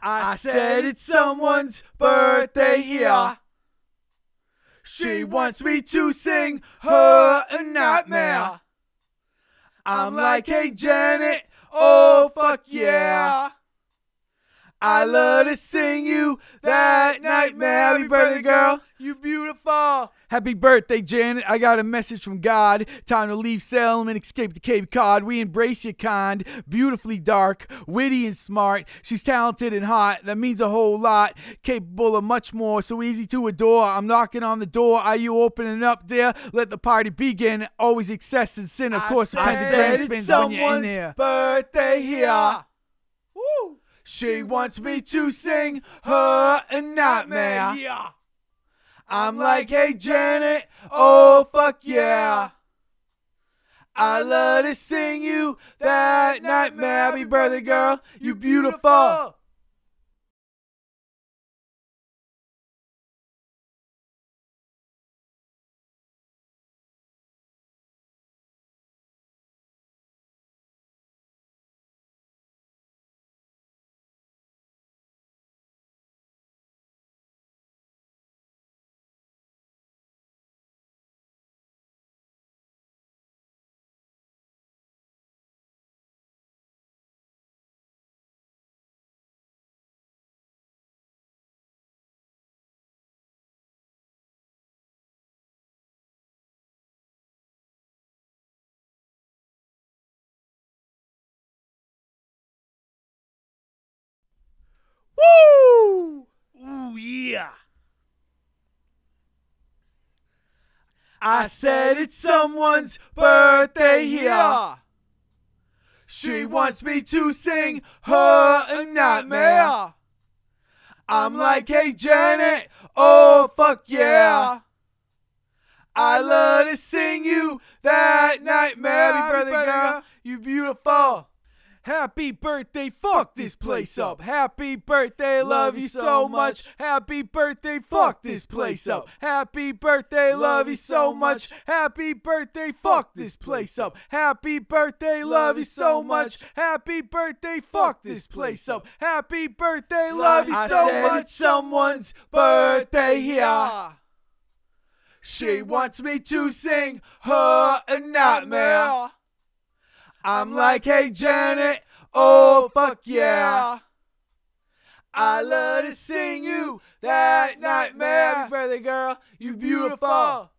I said it's someone's birthday here. She wants me to sing her a nightmare. I'm like, hey Janet, oh fuck yeah. I love to sing you that nightmare. Happy birthday, girl, you beautiful. Happy birthday, Janet. I got a message from God. Time to leave Salem and escape the Cape Cod. We embrace your kind, beautifully dark, witty and smart. She's talented and hot. That means a whole lot. Capable of much more, so easy to adore. I'm knocking on the door. Are you opening up there? Let the party begin. Always excess and sin, of course. I said it's someone's birthday here. Woo. She wants me to sing her a nightmare. Yeah. I'm like, hey Janet, oh fuck yeah. I love to sing you that nightmare. Happy birthday, girl, you beautiful. Woo! Ooh, yeah. I said it's someone's birthday here. She wants me to sing her a nightmare. I'm like, hey Janet, oh fuck yeah. I love to sing you that nightmare. Happy birthday, girl, you beautiful. Happy birthday, fuck this place up. Happy birthday, love you so much. Happy birthday, fuck this place up. Happy birthday, love you so much. Happy birthday, fuck this place up. Happy birthday, love you so much. Happy birthday, fuck this place up. Happy birthday, love you so much. It's someone's birthday here. She wants me to sing her a nightmare. I'm like, hey Janet, oh fuck yeah. I love to sing you that nightmare. Happy birthday, girl, you beautiful.